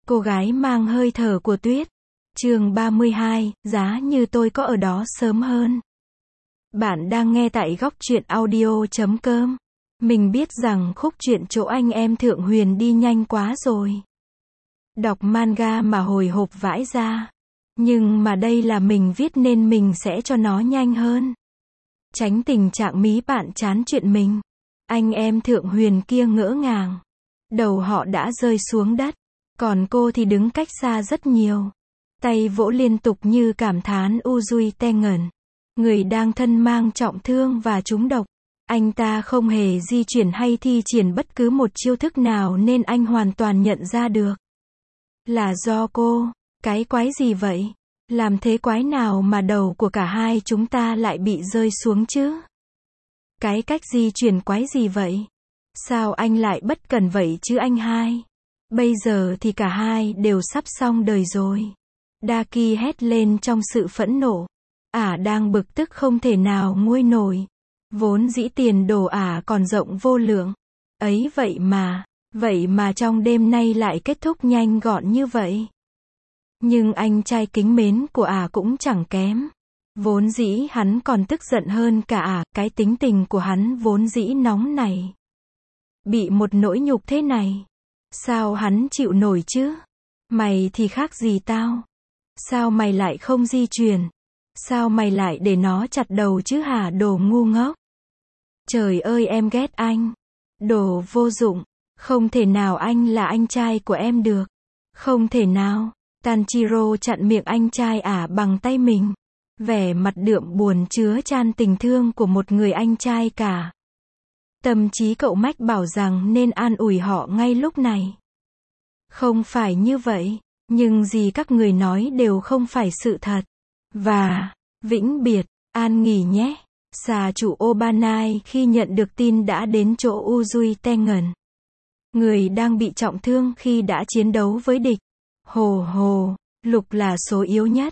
Cô gái mang hơi thở của tuyết. Chương 32, giá như tôi có ở đó sớm hơn. Bạn đang nghe tại góc truyện audio.com. Mình biết rằng khúc truyện chỗ anh em Thượng Huyền đi nhanh quá rồi. Đọc manga mà hồi hộp vãi ra. Nhưng mà đây là mình viết nên mình sẽ cho nó nhanh hơn. Tránh tình trạng mí bạn chán chuyện mình. Anh em Thượng Huyền kia ngỡ ngàng. Đầu họ đã rơi xuống đất. Còn cô thì đứng cách xa rất nhiều. Tay vỗ liên tục như cảm thán Uzui Tengen. Người đang thân mang trọng thương và trúng độc. Anh ta không hề di chuyển hay thi triển bất cứ một chiêu thức nào nên anh hoàn toàn nhận ra được. Là do cô. Cái quái gì vậy? Làm thế quái nào mà đầu của cả hai chúng ta lại bị rơi xuống chứ? Cái cách di chuyển quái gì vậy? Sao anh lại bất cẩn vậy chứ anh hai? Bây giờ thì cả hai đều sắp xong đời rồi. Daki hét lên trong sự phẫn nộ. Ả đang bực tức không thể nào nguôi nổi. Vốn dĩ tiền đồ ả còn rộng vô lượng. Ấy vậy mà trong đêm nay lại kết thúc nhanh gọn như vậy. Nhưng anh trai kính mến của ả cũng chẳng kém. Vốn dĩ hắn còn tức giận hơn cả ả, cái tính tình của hắn vốn dĩ nóng này. Bị một nỗi nhục thế này. Sao hắn chịu nổi chứ? Mày thì khác gì tao? Sao mày lại không di chuyển? Sao mày lại để nó chặt đầu chứ hả đồ ngu ngốc? Trời ơi em ghét anh. Đồ vô dụng. Không thể nào anh là anh trai của em được. Không thể nào. Tanjiro chặn miệng anh trai ả bằng tay mình. Vẻ mặt đượm buồn chứa chan tình thương của một người anh trai cả. Tâm trí cậu mách bảo rằng nên an ủi họ ngay lúc này. Không phải như vậy, nhưng gì các người nói đều không phải sự thật. Và, vĩnh biệt, an nghỉ nhé. Xà chủ Obanai khi nhận được tin đã đến chỗ Uzui Tengen. Người đang bị trọng thương khi đã chiến đấu với địch. Hồ, Lục là số yếu nhất.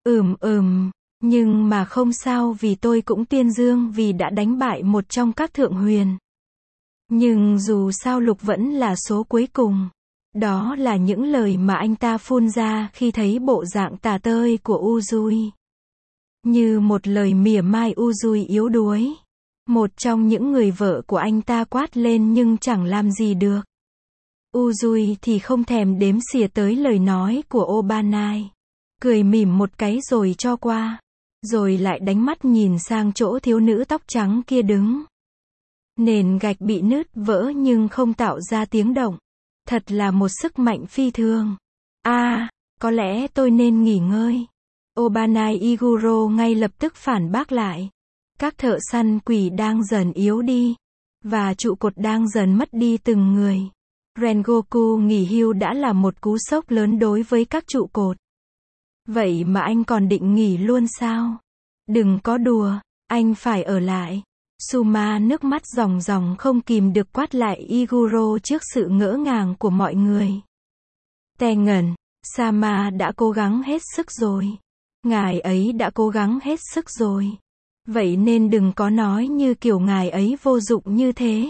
Nhưng mà không sao vì tôi cũng tuyên dương vì đã đánh bại một trong các thượng huyền. Nhưng dù sao Lục vẫn là số cuối cùng. Đó là những lời mà anh ta phun ra khi thấy bộ dạng tả tơi của Uzui. Như một lời mỉa mai Uzui yếu đuối. Một trong những người vợ của anh ta quát lên nhưng chẳng làm gì được. Uzui thì không thèm đếm xỉa tới lời nói của Obanai. Cười mỉm một cái rồi cho qua. Rồi lại đánh mắt nhìn sang chỗ thiếu nữ tóc trắng kia đứng. Nền gạch bị nứt vỡ nhưng không tạo ra tiếng động. Thật là một sức mạnh phi thường. Có lẽ tôi nên nghỉ ngơi. Obanai Iguro ngay lập tức phản bác lại. Các thợ săn quỷ đang dần yếu đi. Và trụ cột đang dần mất đi từng người. Rengoku nghỉ hưu đã là một cú sốc lớn đối với các trụ cột. Vậy mà anh còn định nghỉ luôn sao? Đừng có đùa, anh phải ở lại. Suma nước mắt ròng ròng không kìm được quát lại Iguro trước sự ngỡ ngàng của mọi người. Tengen, Sama đã cố gắng hết sức rồi. Ngài ấy đã cố gắng hết sức rồi. Vậy nên đừng có nói như kiểu ngài ấy vô dụng như thế.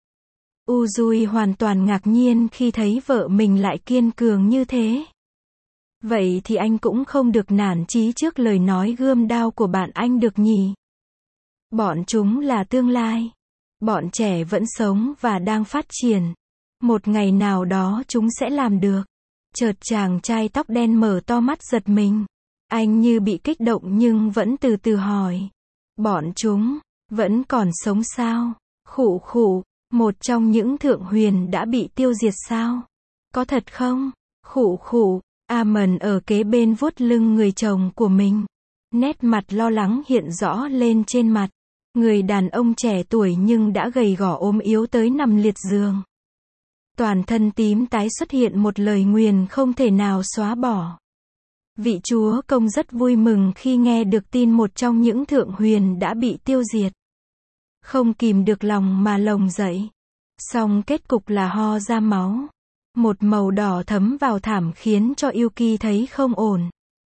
Uzui hoàn toàn ngạc nhiên khi thấy vợ mình lại kiên cường như thế. Vậy thì anh cũng không được nản chí trước lời nói gươm đao của bạn anh được nhỉ? Bọn chúng là tương lai. Bọn trẻ vẫn sống và đang phát triển. Một ngày nào đó chúng sẽ làm được. Chợt chàng trai tóc đen mở to mắt giật mình. Anh như bị kích động nhưng vẫn từ từ hỏi. Bọn chúng vẫn còn sống sao? Khụ, một trong những thượng huyền đã bị tiêu diệt sao? Có thật không? Khụ. Amon ở kế bên vuốt lưng người chồng của mình. Nét mặt lo lắng hiện rõ lên trên mặt. Người đàn ông trẻ tuổi nhưng đã gầy gò ốm yếu tới nằm liệt giường. Toàn thân tím tái xuất hiện một lời nguyền không thể nào xóa bỏ. Vị chúa công rất vui mừng khi nghe được tin một trong những thượng huyền đã bị tiêu diệt. Không kìm được lòng mà lồng dậy. Song kết cục là ho ra máu. Một màu đỏ thấm vào thảm khiến cho Yuki thấy không ổn.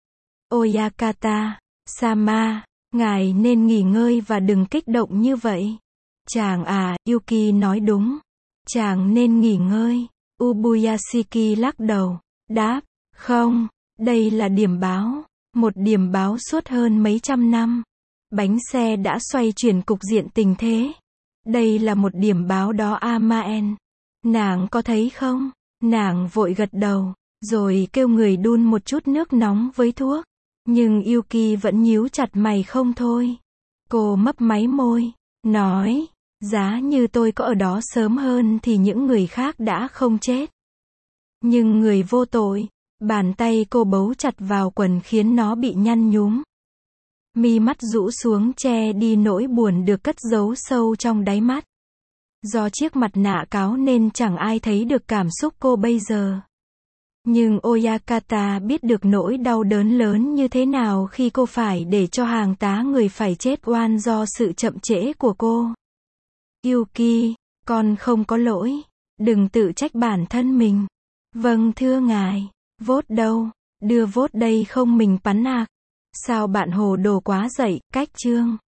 Oyakata, Sama, ngài nên nghỉ ngơi và đừng kích động như vậy. Chàng Yuki nói đúng. Chàng nên nghỉ ngơi. Ubuyashiki lắc đầu. Đáp, không, đây là điểm báo. Một điểm báo suốt hơn mấy trăm năm. Bánh xe đã xoay chuyển cục diện tình thế. Đây là một điểm báo đó Amaen. Nàng có thấy không? Nàng vội gật đầu, rồi kêu người đun một chút nước nóng với thuốc. Nhưng Yuki vẫn nhíu chặt mày không thôi. Cô mấp máy môi, nói, giá như tôi có ở đó sớm hơn thì những người khác đã không chết. Nhưng người vô tội, bàn tay cô bấu chặt vào quần khiến nó bị nhăn nhúm. Mi mắt rũ xuống che đi nỗi buồn được cất giấu sâu trong đáy mắt. Do chiếc mặt nạ cáo nên chẳng ai thấy được cảm xúc cô bây giờ. Nhưng Oyakata biết được nỗi đau đớn lớn như thế nào khi cô phải để cho hàng tá người phải chết oan do sự chậm trễ của cô. Yuki, con không có lỗi. Đừng tự trách bản thân mình. Vâng thưa ngài. Vote đâu? Đưa vote đây không mình bắn ạc. Sao bạn hồ đồ quá dậy, cách chương.